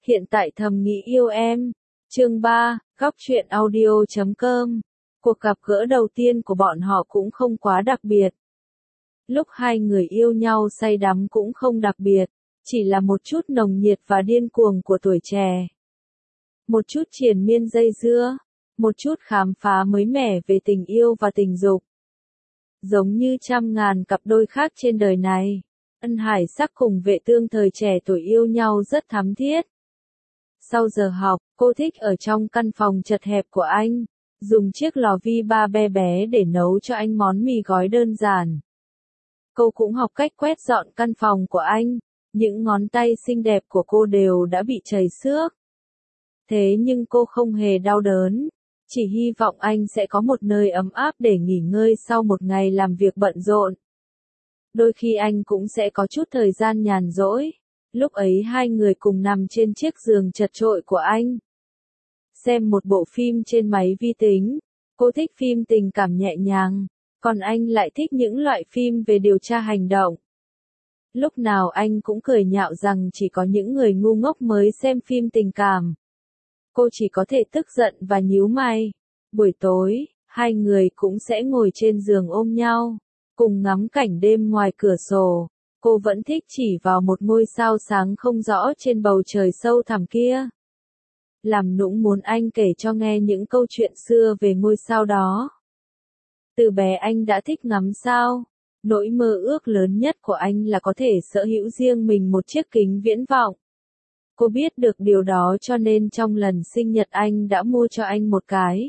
Hiện tại thầm nghĩ yêu em. Chương 3, góc truyện audio.com. Cuộc gặp gỡ đầu tiên của bọn họ cũng không quá đặc biệt. Lúc hai người yêu nhau say đắm cũng không đặc biệt, chỉ là một chút nồng nhiệt và điên cuồng của tuổi trẻ. Một chút triền miên dây dưa, một chút khám phá mới mẻ về tình yêu và tình dục. Giống như trăm ngàn cặp đôi khác trên đời này, Ân Hải Sắc cùng Vệ Tương thời trẻ tuổi yêu nhau rất thắm thiết. Sau giờ học, cô thích ở trong căn phòng chật hẹp của anh, dùng chiếc lò vi ba bé để nấu cho anh món mì gói đơn giản. Cô cũng học cách quét dọn căn phòng của anh, những ngón tay xinh đẹp của cô đều đã bị trầy xước. Thế nhưng cô không hề đau đớn, chỉ hy vọng anh sẽ có một nơi ấm áp để nghỉ ngơi sau một ngày làm việc bận rộn. Đôi khi anh cũng sẽ có chút thời gian nhàn rỗi, lúc ấy hai người cùng nằm trên chiếc giường chật chội của anh. Xem một bộ phim trên máy vi tính, cô thích phim tình cảm nhẹ nhàng, còn anh lại thích những loại phim về điều tra hành động. Lúc nào anh cũng cười nhạo rằng chỉ có những người ngu ngốc mới xem phim tình cảm. Cô chỉ có thể tức giận và nhíu mày. Buổi tối, hai người cũng sẽ ngồi trên giường ôm nhau, cùng ngắm cảnh đêm ngoài cửa sổ. Cô vẫn thích chỉ vào một ngôi sao sáng không rõ trên bầu trời sâu thẳm kia. Làm nũng muốn anh kể cho nghe những câu chuyện xưa về ngôi sao đó. Từ bé anh đã thích ngắm sao. Nỗi mơ ước lớn nhất của anh là có thể sở hữu riêng mình một chiếc kính viễn vọng. Cô biết được điều đó cho nên trong lần sinh nhật anh đã mua cho anh một cái.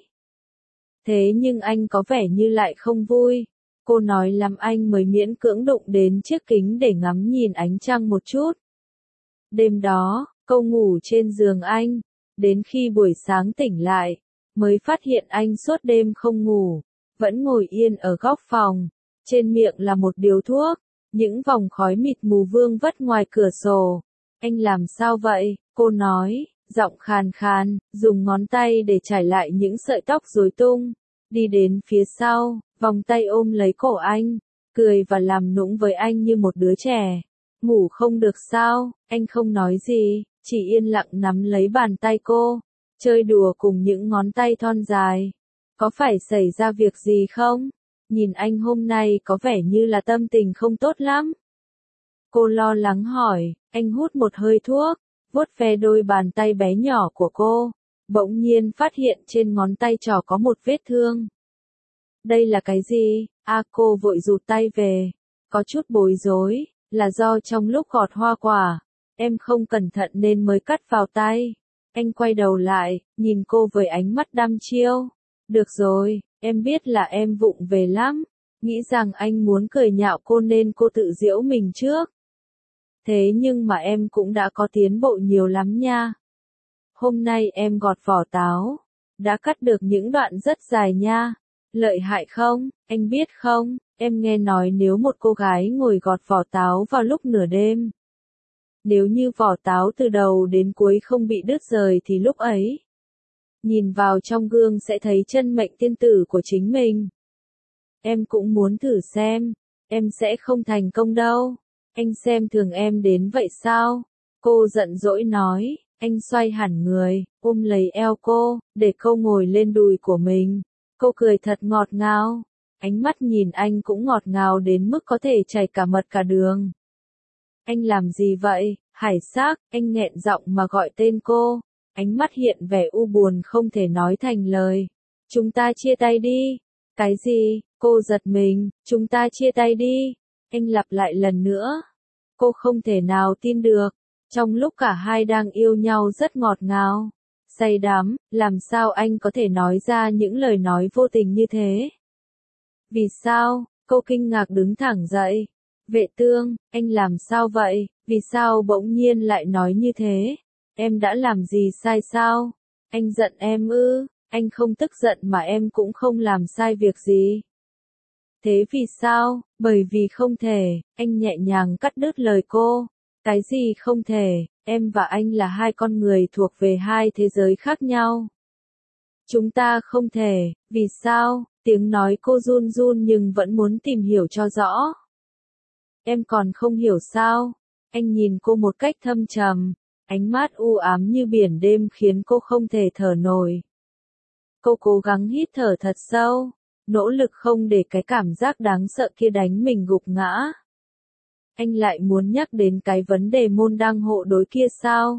Thế nhưng anh có vẻ như lại không vui. Cô nói làm anh mới miễn cưỡng đụng đến chiếc kính để ngắm nhìn ánh trăng một chút. Đêm đó, cô ngủ trên giường anh, đến khi buổi sáng tỉnh lại, mới phát hiện anh suốt đêm không ngủ, vẫn ngồi yên ở góc phòng, trên miệng là một điếu thuốc, những vòng khói mịt mù vương vất ngoài cửa sổ. Anh làm sao vậy? Cô nói, giọng khàn khàn, dùng ngón tay để trải lại những sợi tóc rối tung, đi đến phía sau, vòng tay ôm lấy cổ anh, cười và làm nũng với anh như một đứa trẻ. Ngủ không được sao? Anh không nói gì, chỉ yên lặng nắm lấy bàn tay cô, chơi đùa cùng những ngón tay thon dài. Có phải xảy ra việc gì không? Nhìn anh hôm nay có vẻ như là tâm tình không tốt lắm. Cô lo lắng hỏi, anh hút một hơi thuốc, vuốt ve đôi bàn tay bé nhỏ của cô, bỗng nhiên phát hiện trên ngón tay trỏ có một vết thương. Đây là cái gì? Cô vội rụt tay về, có chút bối rối, là do trong lúc gọt hoa quả, em không cẩn thận nên mới cắt vào tay. Anh quay đầu lại, nhìn cô với ánh mắt đăm chiêu. Được rồi, em biết là em vụng về lắm, nghĩ rằng anh muốn cười nhạo cô nên cô tự giễu mình trước. Thế nhưng mà em cũng đã có tiến bộ nhiều lắm nha. Hôm nay em gọt vỏ táo, đã cắt được những đoạn rất dài nha. Lợi hại không? Anh biết không, em nghe nói nếu một cô gái ngồi gọt vỏ táo vào lúc nửa đêm, nếu như vỏ táo từ đầu đến cuối không bị đứt rời thì lúc ấy, nhìn vào trong gương sẽ thấy chân mệnh tiên tử của chính mình. Em cũng muốn thử xem, em sẽ không thành công đâu. Anh xem thường em đến vậy sao? Cô giận dỗi nói, anh xoay hẳn người, ôm lấy eo cô, để cô ngồi lên đùi của mình. Cô cười thật ngọt ngào, ánh mắt nhìn anh cũng ngọt ngào đến mức có thể chảy cả mật cả đường. Anh làm gì vậy, Hải Sắc? Anh nghẹn giọng mà gọi tên cô, ánh mắt hiện vẻ u buồn không thể nói thành lời. Chúng ta chia tay đi. Cái gì? Cô giật mình, chúng ta chia tay đi. Anh lặp lại lần nữa. Cô không thể nào tin được, trong lúc cả hai đang yêu nhau rất ngọt ngào, say đắm, làm sao anh có thể nói ra những lời nói vô tình như thế? Vì sao? Cô kinh ngạc đứng thẳng dậy. Vệ Tương, anh làm sao vậy? Vì sao bỗng nhiên lại nói như thế? Em đã làm gì sai sao? Anh giận em ư? Anh không tức giận mà em cũng không làm sai việc gì. Thế vì sao? Bởi vì không thể, anh nhẹ nhàng cắt đứt lời cô. Cái gì không thể, em và anh là hai con người thuộc về hai thế giới khác nhau. Chúng ta không thể, vì sao? Tiếng nói cô run run nhưng vẫn muốn tìm hiểu cho rõ. Em còn không hiểu sao? Anh nhìn cô một cách thâm trầm. Ánh mắt u ám như biển đêm khiến cô không thể thở nổi. Cô cố gắng hít thở thật sâu, nỗ lực không để cái cảm giác đáng sợ kia đánh mình gục ngã. Anh lại muốn nhắc đến cái vấn đề môn đăng hộ đối kia sao?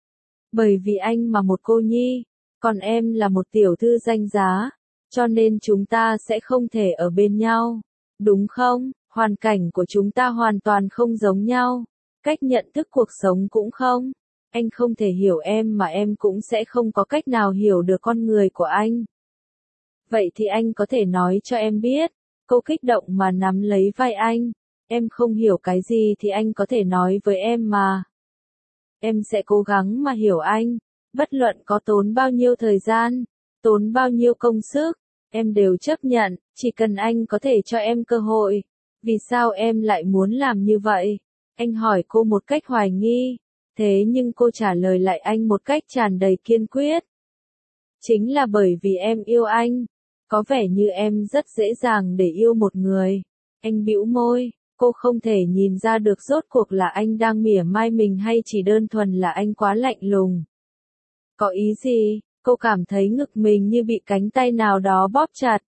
Bởi vì anh mà một cô nhi, còn em là một tiểu thư danh giá, cho nên chúng ta sẽ không thể ở bên nhau, đúng không? Hoàn cảnh của chúng ta hoàn toàn không giống nhau, cách nhận thức cuộc sống cũng không. Anh không thể hiểu em mà em cũng sẽ không có cách nào hiểu được con người của anh. Vậy thì anh có thể nói cho em biết. Cô kích động mà nắm lấy vai anh. Em không hiểu cái gì thì anh có thể nói với em mà. Em sẽ cố gắng mà hiểu anh. Bất luận có tốn bao nhiêu thời gian, tốn bao nhiêu công sức, em đều chấp nhận, chỉ cần anh có thể cho em cơ hội. Vì sao em lại muốn làm như vậy? Anh hỏi cô một cách hoài nghi. Thế nhưng cô trả lời lại anh một cách tràn đầy kiên quyết. Chính là bởi vì em yêu anh. Có vẻ như em rất dễ dàng để yêu một người. Anh bĩu môi, cô không thể nhìn ra được rốt cuộc là anh đang mỉa mai mình hay chỉ đơn thuần là anh quá lạnh lùng. Có ý gì? Cô cảm thấy ngực mình như bị cánh tay nào đó bóp chặt.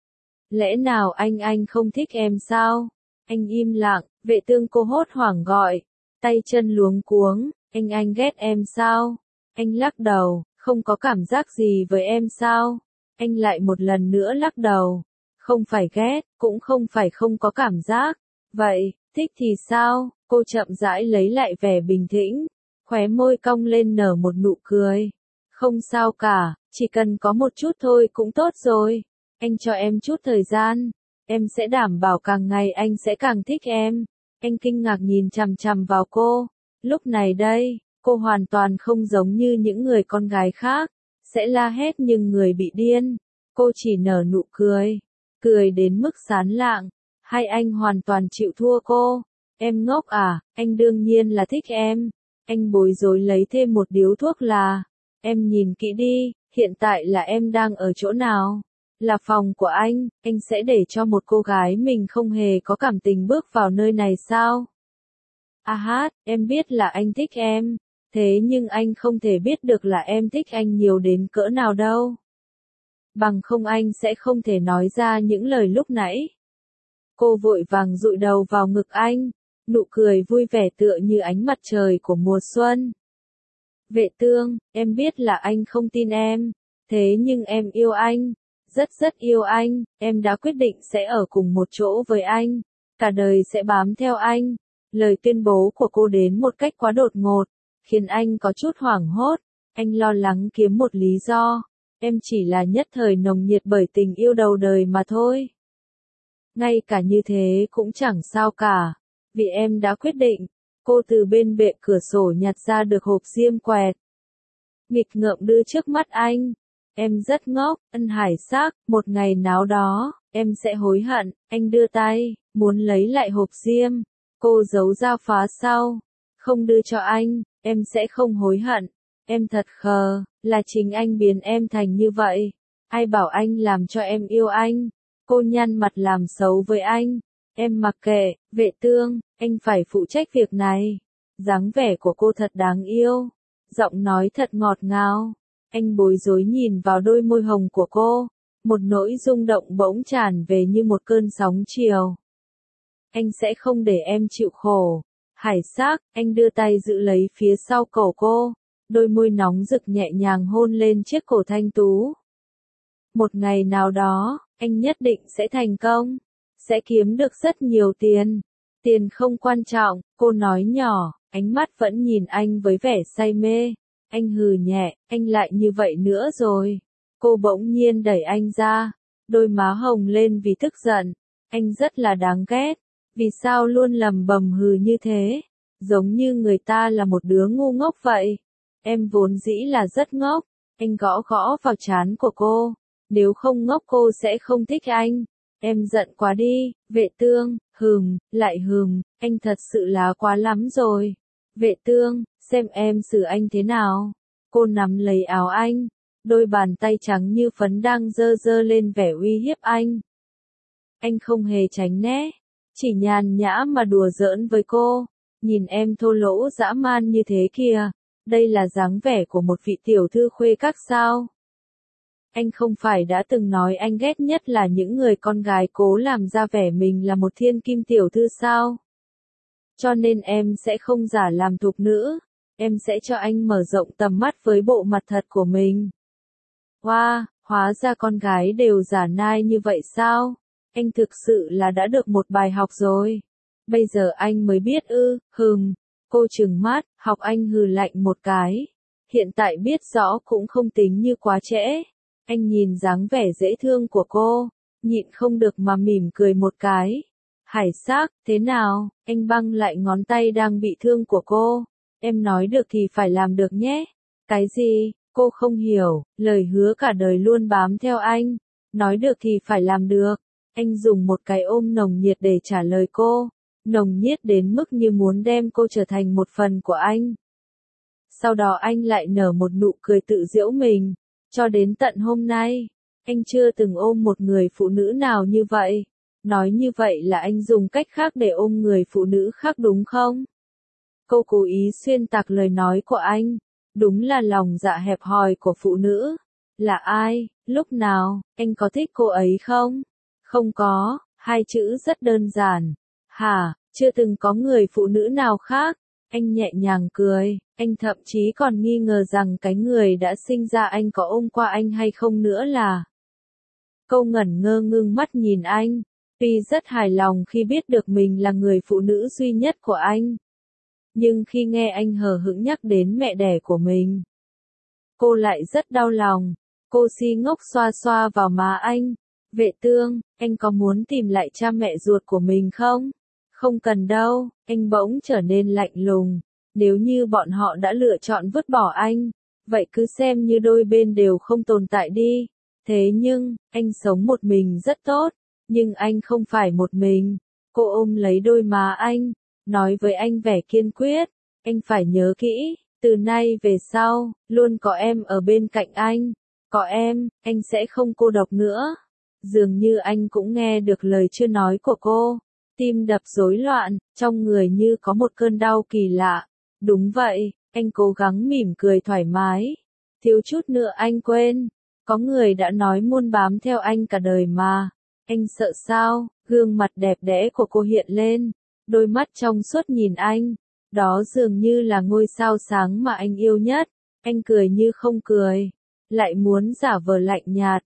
Lẽ nào anh không thích em sao? Anh im lặng, vệ tương cô hốt hoảng gọi, tay chân luống cuống, anh ghét em sao? Anh lắc đầu, không có cảm giác gì với em sao? Anh lại một lần nữa lắc đầu, không phải ghét, cũng không phải không có cảm giác. Vậy, thích thì sao? Cô chậm rãi lấy lại vẻ bình tĩnh, khóe môi cong lên nở một nụ cười. Không sao cả, chỉ cần có một chút thôi cũng tốt rồi. Anh cho em chút thời gian, em sẽ đảm bảo càng ngày anh sẽ càng thích em. Anh kinh ngạc nhìn chằm chằm vào cô. Lúc này đây, cô hoàn toàn không giống như những người con gái khác, sẽ la hét nhưng người bị điên. Cô chỉ nở nụ cười, cười đến mức sán lạng. Hay anh hoàn toàn chịu thua cô? Em ngốc à, anh đương nhiên là thích em. Anh bối rối lấy thêm một điếu thuốc là. Em nhìn kỹ đi, hiện tại là em đang ở chỗ nào? Là phòng của anh sẽ để cho một cô gái mình không hề có cảm tình bước vào nơi này sao? À hát, em biết là anh thích em, thế nhưng anh không thể biết được là em thích anh nhiều đến cỡ nào đâu. Bằng không anh sẽ không thể nói ra những lời lúc nãy. Cô vội vàng dụi đầu vào ngực anh, nụ cười vui vẻ tựa như ánh mặt trời của mùa xuân. Vệ tương, em biết là anh không tin em, thế nhưng em yêu anh, rất yêu anh, em đã quyết định sẽ ở cùng một chỗ với anh, cả đời sẽ bám theo anh. Lời tuyên bố của cô đến một cách quá đột ngột, khiến anh có chút hoảng hốt, anh lo lắng kiếm một lý do, em chỉ là nhất thời nồng nhiệt bởi tình yêu đầu đời mà thôi. Ngay cả như thế cũng chẳng sao cả, vì em đã quyết định. Cô từ bên bệ cửa sổ nhặt ra được hộp diêm quẹt. Nghịch ngợm đưa trước mắt anh. Em rất ngốc, ân hải sắc, một ngày nào đó, em sẽ hối hận. Anh đưa tay, muốn lấy lại hộp diêm. Cô giấu dao phá sau. Không đưa cho anh, em sẽ không hối hận. Em thật khờ, là chính anh biến em thành như vậy. Ai bảo anh làm cho em yêu anh. Cô nhăn mặt làm xấu với anh. Em mặc kệ, vệ tương, anh phải phụ trách việc này. Dáng vẻ của cô thật đáng yêu. Giọng nói thật ngọt ngào. Anh bối rối nhìn vào đôi môi hồng của cô. Một nỗi rung động bỗng tràn về như một cơn sóng chiều. Anh sẽ không để em chịu khổ. Hải sắc, anh đưa tay giữ lấy phía sau cổ cô. Đôi môi nóng rực nhẹ nhàng hôn lên chiếc cổ thanh tú. Một ngày nào đó, anh nhất định sẽ thành công. Sẽ kiếm được rất nhiều tiền. Tiền không quan trọng, cô nói nhỏ, ánh mắt vẫn nhìn anh với vẻ say mê. Anh hừ nhẹ, anh lại như vậy nữa rồi. Cô bỗng nhiên đẩy anh ra, đôi má hồng lên vì tức giận. Anh rất là đáng ghét. Vì sao luôn lầm bầm hừ như thế? Giống như người ta là một đứa ngu ngốc vậy. Em vốn dĩ là rất ngốc. Anh gõ gõ vào trán của cô. Nếu không ngốc cô sẽ không thích anh. Em giận quá đi, vệ tương, lại anh thật sự là quá lắm rồi. Vệ tương, xem em xử anh thế nào. Cô nắm lấy áo anh, đôi bàn tay trắng như phấn đang giơ giơ lên vẻ uy hiếp anh. Anh không hề tránh né, chỉ nhàn nhã mà đùa giỡn với cô. Nhìn em thô lỗ dã man như thế kìa, Đây là dáng vẻ của một vị tiểu thư khuê các sao? Anh không phải đã từng nói anh ghét nhất là những người con gái cố làm ra vẻ mình là một thiên kim tiểu thư sao? Cho nên em sẽ không giả làm thục nữ, em sẽ cho anh mở rộng tầm mắt với bộ mặt thật của mình. Wow, hóa ra con gái đều giả nai như vậy sao? Anh thực sự là đã được một bài học rồi. Bây giờ anh mới biết ư, cô trừng mắt, học anh hừ lạnh một cái. Hiện tại biết rõ cũng không tính như quá trễ. Anh nhìn dáng vẻ dễ thương của cô, nhịn không được mà mỉm cười một cái. Hải sắc, thế nào? Anh băng lại ngón tay đang bị thương của cô. Em nói được thì phải làm được nhé. Cái gì? Cô không hiểu, lời hứa cả đời luôn bám theo anh. Nói được thì phải làm được. Anh dùng một cái ôm nồng nhiệt để trả lời cô. Nồng nhiệt đến mức như muốn đem cô trở thành một phần của anh. Sau đó anh lại nở một nụ cười tự giễu mình. Cho đến tận hôm nay, anh chưa từng ôm một người phụ nữ nào như vậy. Nói như vậy là anh dùng cách khác để ôm người phụ nữ khác đúng không? Cô cố ý xuyên tạc lời nói của anh. Đúng là lòng dạ hẹp hòi của phụ nữ. Là ai? Lúc nào? Anh có thích cô ấy không? Không có, hai chữ rất đơn giản. Hả, chưa từng có người phụ nữ nào khác. Anh nhẹ nhàng cười, anh thậm chí còn nghi ngờ rằng cái người đã sinh ra anh có ôm qua anh hay không nữa là. Cô ngẩn ngơ ngưng mắt nhìn anh, tuy rất hài lòng khi biết được mình là người phụ nữ duy nhất của anh. Nhưng khi nghe anh hờ hững nhắc đến mẹ đẻ của mình, cô lại rất đau lòng. Cô si ngốc xoa xoa vào má anh. Vệ Tương, anh có muốn tìm lại cha mẹ ruột của mình không? Không cần đâu, anh bỗng trở nên lạnh lùng. Nếu như bọn họ đã lựa chọn vứt bỏ anh, vậy cứ xem như đôi bên đều không tồn tại đi. Thế nhưng, anh sống một mình rất tốt, nhưng anh không phải một mình. Cô ôm lấy đôi má anh, nói với anh vẻ kiên quyết, anh phải nhớ kỹ, từ nay về sau, luôn có em ở bên cạnh anh. Có em, anh sẽ không cô độc nữa. Dường như anh cũng nghe được lời chưa nói của cô. Tim đập rối loạn, trong người như có một cơn đau kỳ lạ. Đúng vậy, anh cố gắng mỉm cười thoải mái. Thiếu chút nữa anh quên. Có người đã nói muốn bám theo anh cả đời mà. Anh sợ sao? Gương mặt đẹp đẽ của cô hiện lên. Đôi mắt trong suốt nhìn anh. Đó dường như là ngôi sao sáng mà anh yêu nhất. Anh cười như không cười. Lại muốn giả vờ lạnh nhạt.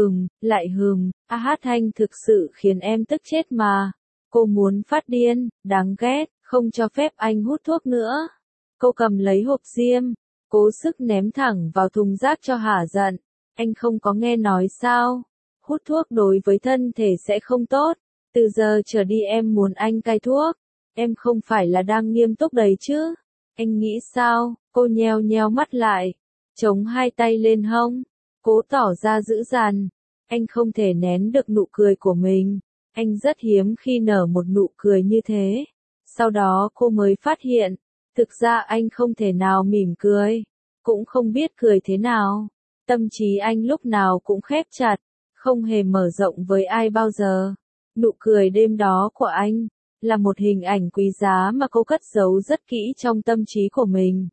Lại hát anh thực sự khiến em tức chết mà. Cô muốn phát điên, đáng ghét, không cho phép anh hút thuốc nữa. Cô cầm lấy hộp diêm, cố sức ném thẳng vào thùng rác cho hả giận. Anh không có nghe nói sao? Hút thuốc đối với thân thể sẽ không tốt. Từ giờ trở đi em muốn anh cai thuốc. Em không phải là đang nghiêm túc đấy chứ? Anh nghĩ sao? Cô nheo nheo mắt lại, chống hai tay lên hông, cố tỏ ra dữ dằn. Anh không thể nén được nụ cười của mình. Anh rất hiếm khi nở một nụ cười như thế. Sau đó cô mới phát hiện, thực ra anh không thể nào mỉm cười, cũng không biết cười thế nào. Tâm trí anh lúc nào cũng khép chặt, không hề mở rộng với ai bao giờ. Nụ cười đêm đó của anh, là một hình ảnh quý giá mà cô cất giấu rất kỹ trong tâm trí của mình.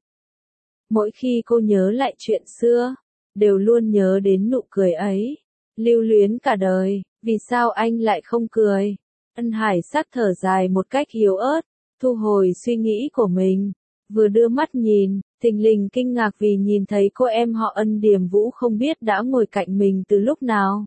Mỗi khi cô nhớ lại chuyện xưa, đều luôn nhớ đến nụ cười ấy. Lưu luyến cả đời, vì sao anh lại không cười? Ân Hải sắc thở dài một cách yếu ớt, thu hồi suy nghĩ của mình. Vừa đưa mắt nhìn, thình lình kinh ngạc vì nhìn thấy cô em họ Ân Điềm Vũ không biết đã ngồi cạnh mình từ lúc nào.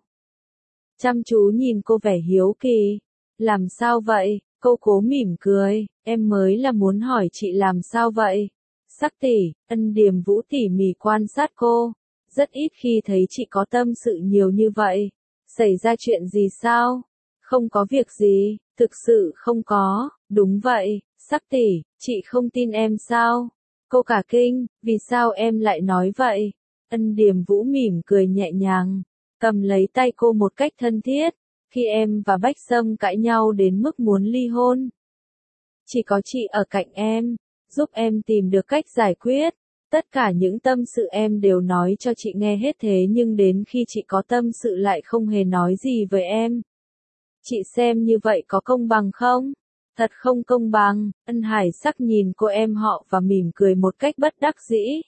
Chăm chú nhìn cô vẻ hiếu kỳ. Làm sao vậy? Cô cố mỉm cười, em mới là muốn hỏi chị làm sao vậy? Sắc tỷ, Ân Điềm Vũ tỉ mỉ quan sát cô. Rất ít khi thấy chị có tâm sự nhiều như vậy. Xảy ra chuyện gì sao? Không có việc gì, thực sự không có. Đúng vậy, Sắc tỷ, chị không tin em sao? Cô cả kinh, vì sao em lại nói vậy? Ân Điềm Vũ mỉm cười nhẹ nhàng, cầm lấy tay cô một cách thân thiết. Khi em và Bách Sâm cãi nhau đến mức muốn ly hôn, chỉ có chị ở cạnh em, giúp em tìm được cách giải quyết. Tất cả những tâm sự em đều nói cho chị nghe hết, thế nhưng đến khi chị có tâm sự lại không hề nói gì với em. Chị xem như vậy có công bằng không? Thật không công bằng, Ân Hải Sắc nhìn cô em họ và mỉm cười một cách bất đắc dĩ.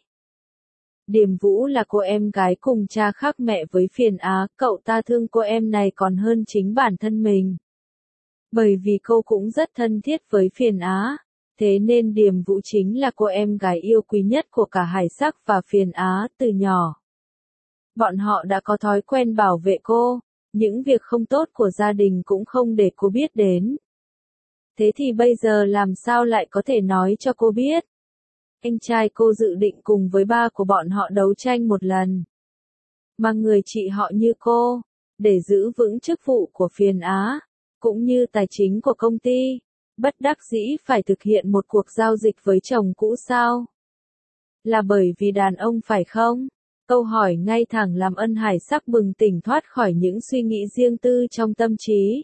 Điềm Vũ là cô em gái cùng cha khác mẹ với Phiền Á, cậu ta thương cô em này còn hơn chính bản thân mình. Bởi vì cô cũng rất thân thiết với Phiền Á, thế nên Điềm Vũ chính là cô em gái yêu quý nhất của cả Hải Sắc và Phiền Á từ nhỏ. Bọn họ đã có thói quen bảo vệ cô, những việc không tốt của gia đình cũng không để cô biết đến. Thế thì bây giờ làm sao lại có thể nói cho cô biết? Anh trai cô dự định cùng với ba của bọn họ đấu tranh một lần. Mà người chị họ như cô, để giữ vững chức vụ của Phiền Á, cũng như tài chính của công ty, bất đắc dĩ phải thực hiện một cuộc giao dịch với chồng cũ sao? Là bởi vì đàn ông phải không? Câu hỏi ngay thẳng làm Ân Hải Sắc bừng tỉnh thoát khỏi những suy nghĩ riêng tư trong tâm trí.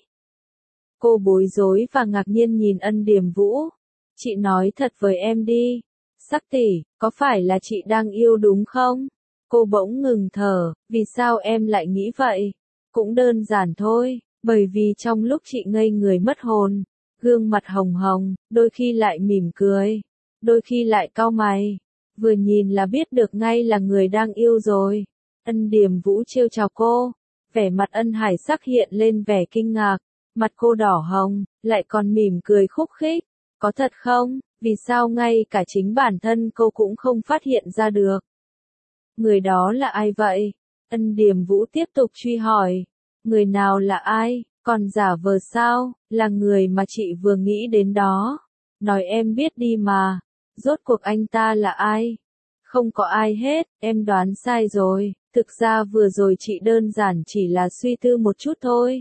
Cô bối rối và ngạc nhiên nhìn Ân Điềm Vũ. Chị nói thật với em đi. Sắc tỷ, có phải là chị đang yêu đúng không? Cô bỗng ngừng thở, vì sao em lại nghĩ vậy? Cũng đơn giản thôi, bởi vì trong lúc chị ngây người mất hồn, gương mặt hồng hồng, đôi khi lại mỉm cười, đôi khi lại cau mày. Vừa nhìn là biết được ngay là người đang yêu rồi. Ân Điềm Vũ trêu chọc cô, vẻ mặt Ân Hải Sắc hiện lên vẻ kinh ngạc, mặt cô đỏ hồng, lại còn mỉm cười khúc khích. Có thật không? Vì sao ngay cả chính bản thân cô cũng không phát hiện ra được? Người đó là ai vậy? Ân Điềm Vũ tiếp tục truy hỏi. Người nào là ai? Còn giả vờ sao? Là người mà chị vừa nghĩ đến đó. Nói em biết đi mà. Rốt cuộc anh ta là ai? Không có ai hết, em đoán sai rồi. Thực ra vừa rồi chị đơn giản chỉ là suy tư một chút thôi.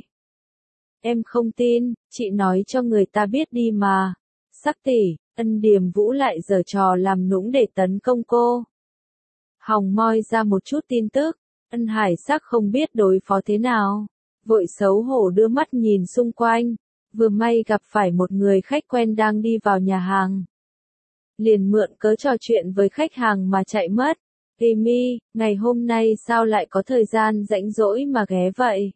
Em không tin, chị nói cho người ta biết đi mà. Sắc tỷ, Ân Điềm Vũ lại giở trò làm nũng để tấn công cô. Hòng moi ra một chút tin tức, Ân Hải Sắc không biết đối phó thế nào. Vội xấu hổ đưa mắt nhìn xung quanh, vừa may gặp phải một người khách quen đang đi vào nhà hàng. Liền mượn cớ trò chuyện với khách hàng mà chạy mất. Amy, ngày hôm nay sao lại có thời gian rảnh rỗi mà ghé vậy?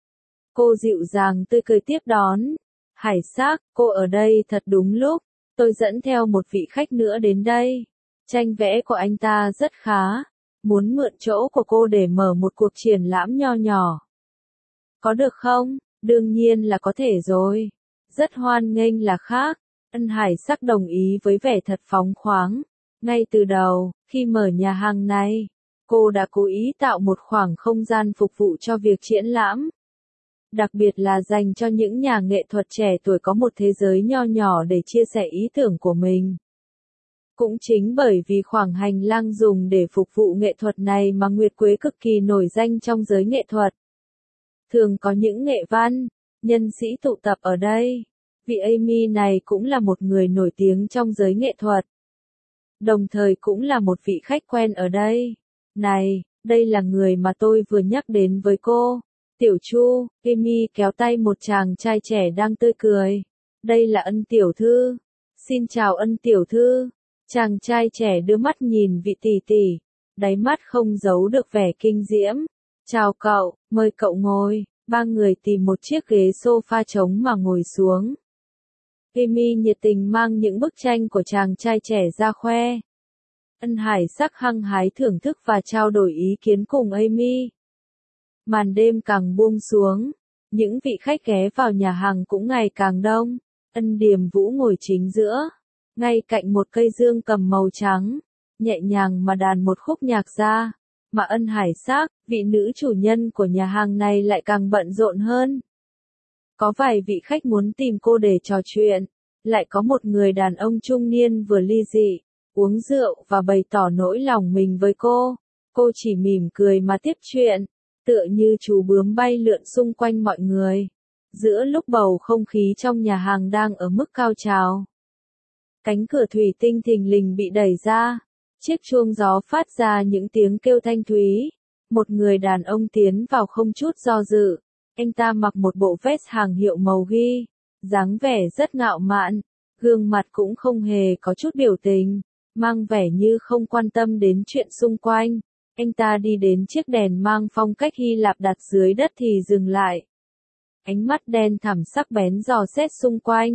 Cô dịu dàng tươi cười tiếp đón. Hải Sắc, cô ở đây thật đúng lúc. Tôi dẫn theo một vị khách nữa đến đây. Tranh vẽ của anh ta rất khá. Muốn mượn chỗ của cô để mở một cuộc triển lãm nho nhỏ. Có được không? Đương nhiên là có thể rồi. Rất hoan nghênh là khác. Ân Hải Sắc đồng ý với vẻ thật phóng khoáng. Ngay từ đầu, khi mở nhà hàng này, cô đã cố ý tạo một khoảng không gian phục vụ cho việc triển lãm. Đặc biệt là dành cho những nhà nghệ thuật trẻ tuổi có một thế giới nho nhỏ để chia sẻ ý tưởng của mình. Cũng chính bởi vì khoảng hành lang dùng để phục vụ nghệ thuật này mà Nguyệt Quế cực kỳ nổi danh trong giới nghệ thuật. Thường có những nghệ văn, nhân sĩ tụ tập ở đây. Vị Amy này cũng là một người nổi tiếng trong giới nghệ thuật. Đồng thời cũng là một vị khách quen ở đây. Này, đây là người mà tôi vừa nhắc đến với cô. Tiểu Chu, Amy kéo tay một chàng trai trẻ đang tươi cười. Đây là Ân tiểu thư. Xin chào Ân tiểu thư. Chàng trai trẻ đưa mắt nhìn vị tỷ tỷ. Đáy mắt không giấu được vẻ kinh diễm. Chào cậu, mời cậu ngồi. Ba người tìm một chiếc ghế sofa trống mà ngồi xuống. Amy nhiệt tình mang những bức tranh của chàng trai trẻ ra khoe. Ân Hải Sắc hăng hái thưởng thức và trao đổi ý kiến cùng Amy. Màn đêm càng buông xuống, những vị khách ghé vào nhà hàng cũng ngày càng đông. Ân Điềm Vũ ngồi chính giữa, ngay cạnh một cây dương cầm màu trắng, nhẹ nhàng mà đàn một khúc nhạc ra. Mà Ân Hải Sắc, vị nữ chủ nhân của nhà hàng này lại càng bận rộn hơn. Có vài vị khách muốn tìm cô để trò chuyện, lại có một người đàn ông trung niên vừa ly dị, uống rượu và bày tỏ nỗi lòng mình với cô. Cô chỉ mỉm cười mà tiếp chuyện, tựa như chú bướm bay lượn xung quanh mọi người. Giữa lúc bầu không khí trong nhà hàng đang ở mức cao trào, cánh cửa thủy tinh thình lình bị đẩy ra, chiếc chuông gió phát ra những tiếng kêu thanh thúy. Một người đàn ông tiến vào không chút do dự. Anh ta mặc một bộ vest hàng hiệu màu ghi, dáng vẻ rất ngạo mạn, gương mặt cũng không hề có chút biểu tình, mang vẻ như không quan tâm đến chuyện xung quanh. Anh ta đi đến chiếc đèn mang phong cách Hy Lạp đặt dưới đất thì dừng lại. Ánh mắt đen thẳm sắc bén dò xét xung quanh,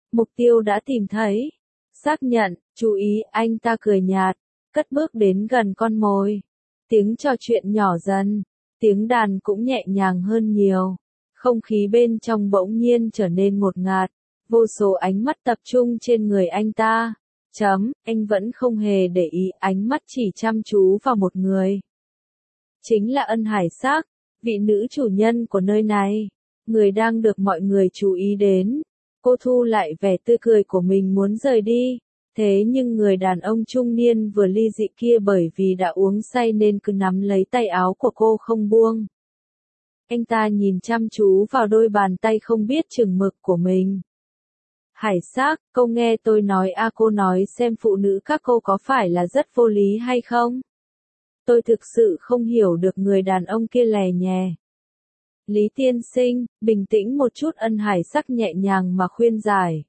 Mục tiêu đã tìm thấy. Xác nhận, chú ý, anh ta cười nhạt, cất bước đến gần con mồi. Tiếng trò chuyện nhỏ dần, tiếng đàn cũng nhẹ nhàng hơn nhiều. Không khí bên trong bỗng nhiên trở nên ngột ngạt, vô số ánh mắt tập trung trên người anh ta. Anh vẫn không hề để ý, ánh mắt chỉ chăm chú vào một người. Chính là Ân Hải Sắc, vị nữ chủ nhân của nơi này, người đang được mọi người chú ý đến. Cô thu lại vẻ tươi cười của mình muốn rời đi, thế nhưng người đàn ông trung niên vừa ly dị kia bởi vì đã uống say nên cứ nắm lấy tay áo của cô không buông. Anh ta nhìn chăm chú vào đôi bàn tay không biết chừng mực của mình. Hải Sắc, cô nghe tôi nói cô nói xem phụ nữ các cô có phải là rất vô lý hay không? Tôi thực sự không hiểu được, người đàn ông kia lè nhè. Lý tiên sinh, bình tĩnh một chút, Ân Hải Sắc nhẹ nhàng mà khuyên giải.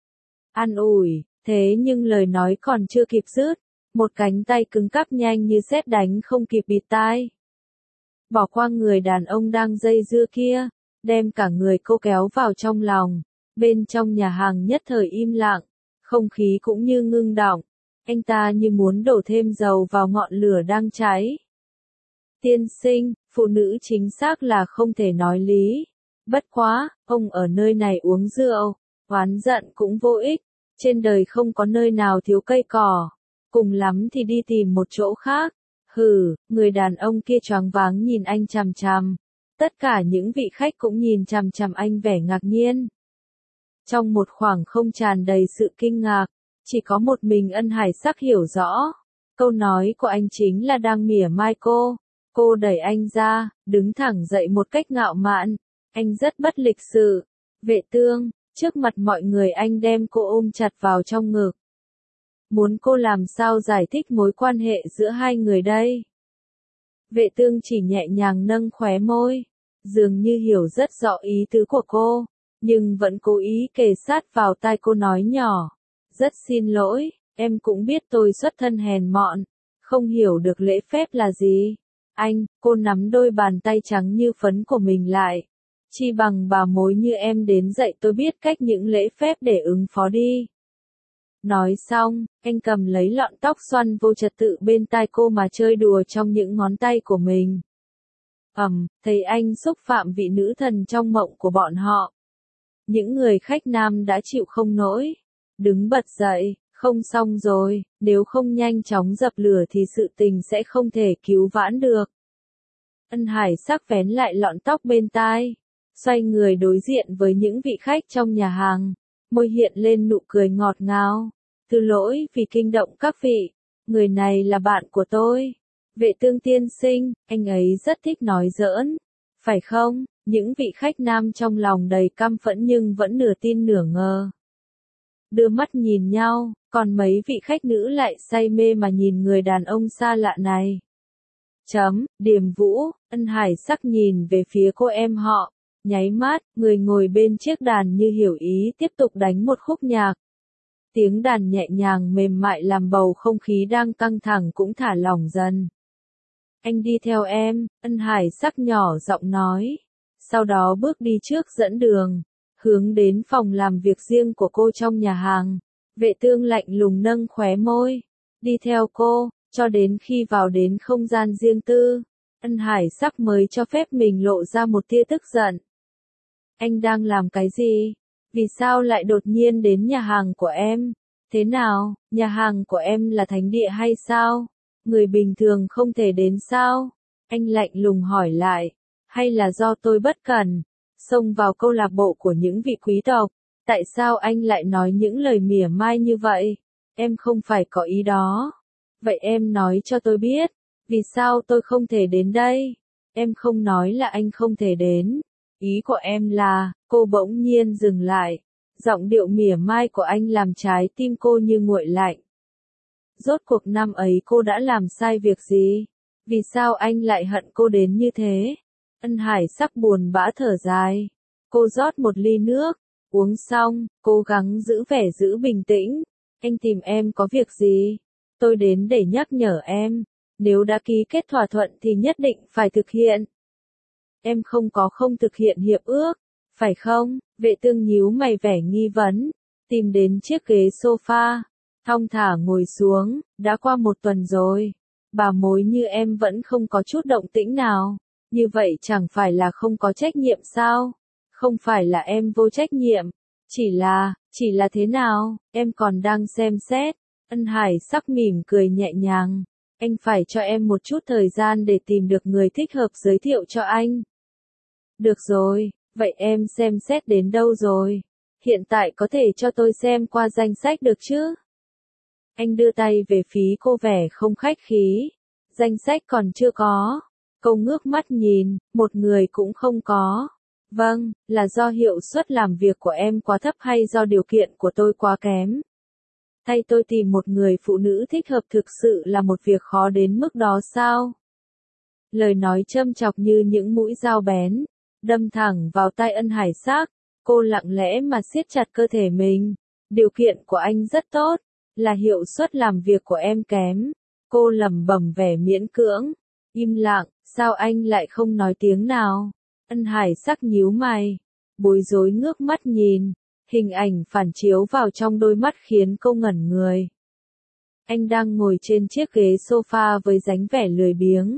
An ủi, thế nhưng lời nói còn chưa kịp dứt, một cánh tay cứng cáp nhanh như sét đánh không kịp bịt tai. Bỏ qua người đàn ông đang dây dưa kia, đem cả người cô kéo vào trong lòng. Bên trong nhà hàng nhất thời im lặng, không khí cũng như ngưng đọng. Anh ta như muốn đổ thêm dầu vào ngọn lửa đang cháy. Tiên sinh, phụ nữ chính xác là không thể nói lý. Bất quá, ông ở nơi này uống rượu, oán giận cũng vô ích. Trên đời không có nơi nào thiếu cây cỏ. Cùng lắm thì đi tìm một chỗ khác. Hừ, người đàn ông kia choáng váng nhìn anh chằm chằm. Tất cả những vị khách cũng nhìn chằm chằm anh vẻ ngạc nhiên. Trong một khoảng không tràn đầy sự kinh ngạc, chỉ có một mình Ân Hải Sắc hiểu rõ. Câu nói của anh chính là đang mỉa mai cô. Cô đẩy anh ra, đứng thẳng dậy một cách ngạo mạn. Anh rất bất lịch sự. Vệ Tương, trước mặt mọi người anh đem cô ôm chặt vào trong ngực. Muốn cô làm sao giải thích mối quan hệ giữa hai người đây? Vệ Tương chỉ nhẹ nhàng nâng khóe môi, dường như hiểu rất rõ ý tứ của cô, nhưng vẫn cố ý kề sát vào tai cô nói nhỏ. Rất xin lỗi, em cũng biết tôi xuất thân hèn mọn, không hiểu được lễ phép là gì. Anh, cô nắm đôi bàn tay trắng như phấn của mình lại. Chi bằng bà mối như em đến dạy tôi biết cách những lễ phép để ứng phó đi. Nói xong, anh cầm lấy lọn tóc xoăn vô trật tự bên tai cô mà chơi đùa trong những ngón tay của mình. Thấy anh xúc phạm vị nữ thần trong mộng của bọn họ. Những người khách nam đã chịu không nổi. Đứng bật dậy, không xong rồi, nếu không nhanh chóng dập lửa thì sự tình sẽ không thể cứu vãn được. Ân Hải Sắc vén lại lọn tóc bên tai, xoay người đối diện với những vị khách trong nhà hàng, môi hiện lên nụ cười ngọt ngào. Thứ lỗi vì kinh động các vị, người này là bạn của tôi. Vệ Tương tiên sinh, anh ấy rất thích nói giỡn, phải không? Những vị khách nam trong lòng đầy căm phẫn nhưng vẫn nửa tin nửa ngờ. Đưa mắt nhìn nhau, còn mấy vị khách nữ lại say mê mà nhìn người đàn ông xa lạ này. Điềm Vũ, Ân Hải Sắc nhìn về phía cô em họ, nháy mắt, người ngồi bên chiếc đàn như hiểu ý tiếp tục đánh một khúc nhạc. Tiếng đàn nhẹ nhàng mềm mại làm bầu không khí đang căng thẳng cũng thả lỏng dần. Anh đi theo em, Ân Hải Sắc nhỏ giọng nói. Sau đó bước đi trước dẫn đường, hướng đến phòng làm việc riêng của cô trong nhà hàng. Vệ Tương lạnh lùng nâng khóe môi, đi theo cô, cho đến khi vào đến không gian riêng tư. Ân Hải Sắc mới cho phép mình lộ ra một tia tức giận. Anh đang làm cái gì? Vì sao lại đột nhiên đến nhà hàng của em? Thế nào, nhà hàng của em là thánh địa hay sao? Người bình thường không thể đến sao? Anh lạnh lùng hỏi lại. Hay là do tôi bất cẩn, xông vào câu lạc bộ của những vị quý tộc? Tại sao anh lại nói những lời mỉa mai như vậy? Em không phải có ý đó. Vậy em nói cho tôi biết, vì sao tôi không thể đến đây? Em không nói là anh không thể đến. Ý của em là, cô bỗng nhiên dừng lại. Giọng điệu mỉa mai của anh làm trái tim cô như nguội lạnh. Rốt cuộc năm ấy cô đã làm sai việc gì? Vì sao anh lại hận cô đến như thế? Ân Hải Sắc buồn bã thở dài. Cô rót một ly nước, uống xong, cố gắng giữ vẻ giữ bình tĩnh. Anh tìm em có việc gì? Tôi đến để nhắc nhở em. Nếu đã ký kết thỏa thuận thì nhất định phải thực hiện. Em không thực hiện hiệp ước, phải không? Vệ Tương nhíu mày vẻ nghi vấn. tìm đến chiếc ghế sofa, thong thả ngồi xuống, đã qua 1 tuần rồi. Bà mối như em vẫn không có chút động tĩnh nào, như vậy chẳng phải là không có trách nhiệm sao? Không phải là em vô trách nhiệm, chỉ là thế nào, em còn đang xem xét. Ân Hải sắc mỉm cười nhẹ nhàng, anh phải cho em một chút thời gian để tìm được người thích hợp giới thiệu cho anh. Được rồi, vậy em xem xét đến đâu rồi? Hiện tại có thể cho tôi xem qua danh sách được chứ? Anh đưa tay về phía cô vẻ không khách khí. Danh sách còn chưa có. Cô ngước mắt nhìn, một người cũng không có. Vâng, là do hiệu suất làm việc của em quá thấp hay do điều kiện của tôi quá kém? Thay tôi tìm một người phụ nữ thích hợp thực sự là một việc khó đến mức đó sao? Lời nói châm chọc như những mũi dao bén, đâm thẳng vào tai Ân Hải sắc. Cô lặng lẽ mà siết chặt cơ thể mình. Điều kiện của anh rất tốt, là hiệu suất làm việc của em kém. Cô lẩm bẩm vẻ miễn cưỡng. Im lặng, sao anh lại không nói tiếng nào? Ân Hải sắc nhíu mày, bối rối ngước mắt nhìn. Hình ảnh phản chiếu vào trong đôi mắt khiến cô ngẩn người. Anh đang ngồi trên chiếc ghế sofa với dáng vẻ lười biếng.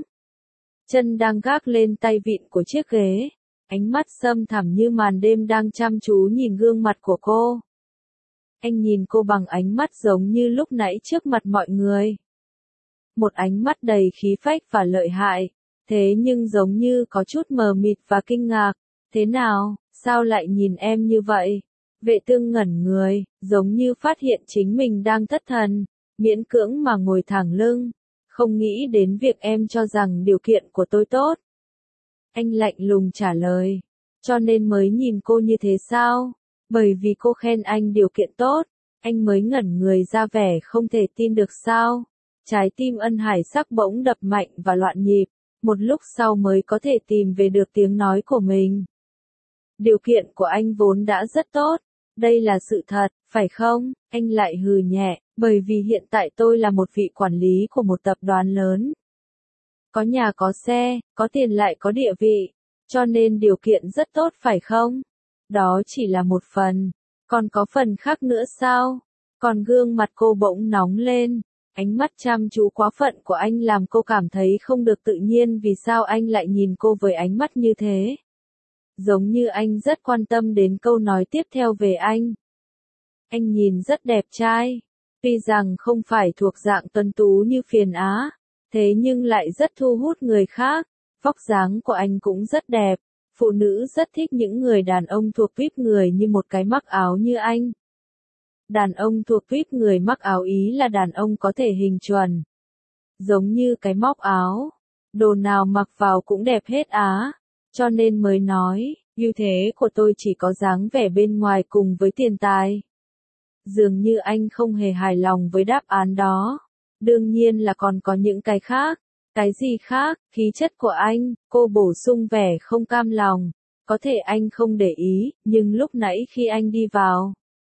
Chân đang gác lên tay vịn của chiếc ghế. Ánh mắt sâm thẳm như màn đêm đang chăm chú nhìn gương mặt của cô. Anh nhìn cô bằng ánh mắt giống như lúc nãy trước mặt mọi người. Một ánh mắt đầy khí phách và lợi hại, thế nhưng giống như có chút mờ mịt và kinh ngạc. Thế nào, sao lại nhìn em như vậy? Vệ Tương ngẩn người, giống như phát hiện chính mình đang thất thần, miễn cưỡng mà ngồi thẳng lưng. Không nghĩ đến việc em cho rằng điều kiện của tôi tốt. Anh lạnh lùng trả lời, cho nên mới nhìn cô như thế sao? Bởi vì cô khen anh điều kiện tốt, anh mới ngẩn người ra vẻ không thể tin được sao? Trái tim Ân Hải sắc bỗng đập mạnh và loạn nhịp, một lúc sau mới có thể tìm về được tiếng nói của mình. Điều kiện của anh vốn đã rất tốt, đây là sự thật, phải không? Anh lại hừ nhẹ, bởi vì hiện tại tôi là một vị quản lý của một tập đoàn lớn. Có nhà có xe, có tiền lại có địa vị, cho nên điều kiện rất tốt phải không? Đó chỉ là một phần, còn có phần khác nữa sao? Còn gương mặt cô bỗng nóng lên, ánh mắt chăm chú quá phận của anh làm cô cảm thấy không được tự nhiên vì sao anh lại nhìn cô với ánh mắt như thế. Giống như anh rất quan tâm đến câu nói tiếp theo về anh. Anh nhìn rất đẹp trai, tuy rằng không phải thuộc dạng tuấn tú như Phiền Á, thế nhưng lại rất thu hút người khác. Vóc dáng của anh cũng rất đẹp, phụ nữ rất thích những người đàn ông thuộc tuýp người như một cái mắc áo như anh. Đàn ông thuộc tuýp người mắc áo ý là đàn ông có thể hình chuẩn, giống như cái móc áo, đồ nào mặc vào cũng đẹp hết á, cho nên mới nói, ưu thế của tôi chỉ có dáng vẻ bên ngoài cùng với tiền tài. Dường như anh không hề hài lòng với đáp án đó. Đương nhiên là còn có những cái khác. Cái gì khác? Khí chất của anh, cô bổ sung vẻ không cam lòng. Có thể anh không để ý, nhưng lúc nãy khi anh đi vào,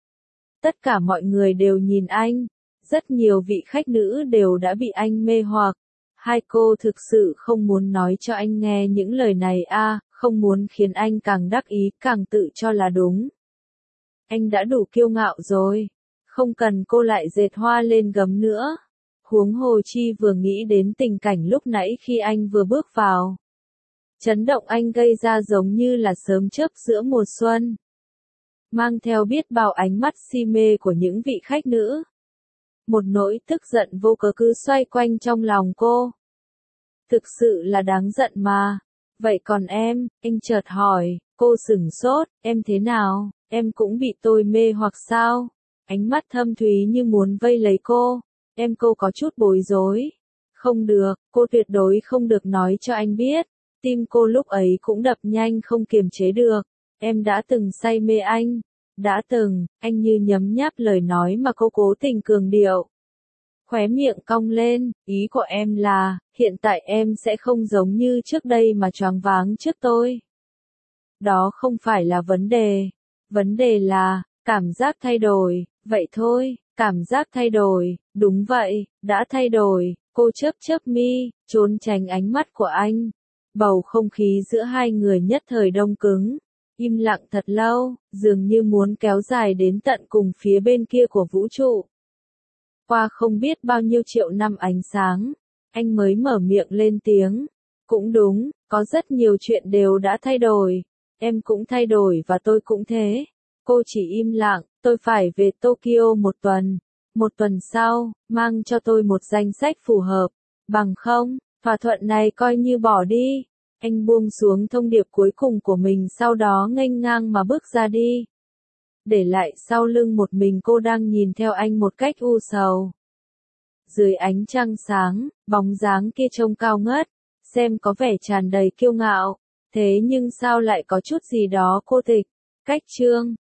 tất cả mọi người đều nhìn anh. Rất nhiều vị khách nữ đều đã bị anh mê hoặc. Hai cô thực sự không muốn nói cho anh nghe những lời này không muốn khiến anh càng đắc ý, càng tự cho là đúng. Anh đã đủ kiêu ngạo rồi, không cần cô lại dệt hoa lên gấm nữa. Huống hồ chi vừa nghĩ đến tình cảnh lúc nãy khi anh vừa bước vào. Chấn động anh gây ra giống như là sớm chớp giữa mùa xuân. Mang theo biết bao ánh mắt si mê của những vị khách nữ. Một nỗi tức giận vô cớ cứ xoay quanh trong lòng cô. Thực sự là đáng giận mà. Vậy còn em, anh chợt hỏi, cô sửng sốt, em thế nào, em cũng bị tôi mê hoặc sao? Ánh mắt thâm thúy như muốn vây lấy cô. Cô có chút bối rối. Không được, cô tuyệt đối không được nói cho anh biết. Tim cô lúc ấy cũng đập nhanh không kiềm chế được. Em đã từng say mê anh. Đã từng, anh như nhấm nháp lời nói mà cô cố tình cường điệu. Khóe miệng cong lên, ý của em là, hiện tại em sẽ không giống như trước đây mà choáng váng trước tôi. Đó không phải là vấn đề là, cảm giác thay đổi, vậy thôi, cảm giác thay đổi, đúng vậy, đã thay đổi, cô chớp chớp mi, trốn tránh ánh mắt của anh. Bầu không khí giữa hai người nhất thời đông cứng. Im lặng thật lâu, dường như muốn kéo dài đến tận cùng phía bên kia của vũ trụ. Qua không biết bao nhiêu triệu năm ánh sáng, anh mới mở miệng lên tiếng. Cũng đúng, có rất nhiều chuyện đều đã thay đổi. Em cũng thay đổi và tôi cũng thế. Cô chỉ im lặng, tôi phải về Tokyo một tuần. Một tuần sau, mang cho tôi một danh sách phù hợp. Bằng không, thỏa thuận này coi như bỏ đi. Anh buông xuống thông điệp cuối cùng của mình sau đó nghênh ngang mà bước ra đi. Để lại sau lưng một mình cô đang nhìn theo anh một cách u sầu. Dưới ánh trăng sáng, bóng dáng kia trông cao ngất, xem có vẻ tràn đầy kiêu ngạo, thế nhưng sao lại có chút gì đó cô tịch. Cách chương